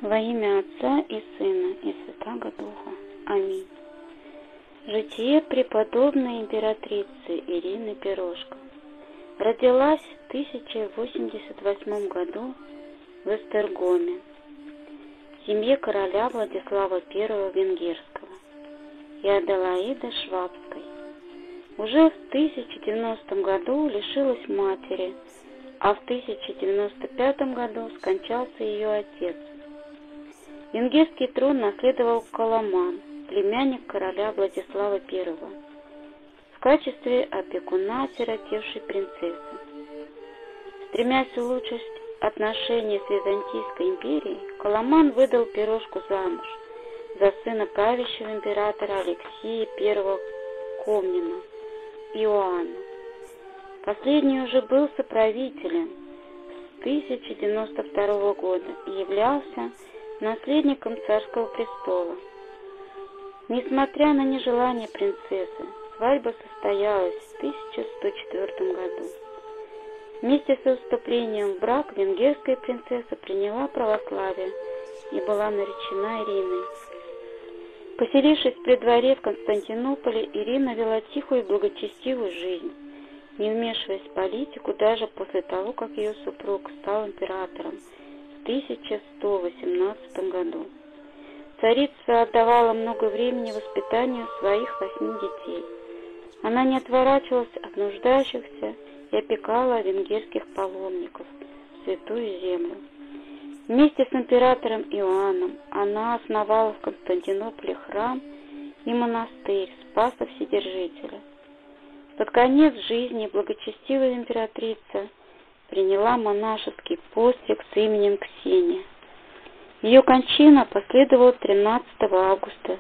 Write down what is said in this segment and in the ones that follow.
Во имя Отца и Сына и Святаго Духа. Аминь. Житие преподобной императрицы Ирины Пирожко. Родилась в 1088 году в Эстергоме, в семье короля Владислава I Венгерского и Аделаиды Швабской. Уже в 1090 году лишилась матери, а в 1095 году скончался ее отец. Венгерский трон наследовал Коломан, племянник короля Владислава I, в качестве опекуна осиротевшей принцессы. Стремясь улучшить отношения с Византийской империей, Коломан выдал Пирожку замуж за сына правящего императора Алексия I Комнина, Иоанна. Последний уже был соправителем с 1092 года и являлся наследником царского престола. Несмотря на нежелание принцессы, свадьба состоялась в 1104 году. Вместе со вступлением в брак венгерская принцесса приняла православие и была наречена Ириной. Поселившись при дворе в Константинополе, Ирина вела тихую и благочестивую жизнь, не вмешиваясь в политику даже после того, как ее супруг стал императором в 1118 году. Царица отдавала много времени воспитанию своих 8 детей. Она не отворачивалась от нуждающихся и опекала венгерских паломников в Святую Землю. Вместе с императором Иоанном она основала в Константинополе храм и монастырь Спаса Вседержителя. Под конец жизни благочестивая императрица приняла монашеский постиг с именем Ксения. Ее кончина последовала 13 августа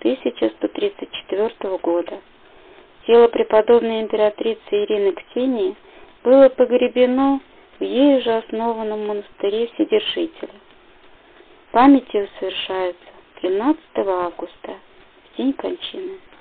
1134 года. Тело преподобной императрицы Ирины Ксении было погребено в ею же основанном монастыре Вседержителя. Память ее совершается 13 августа, в день кончины.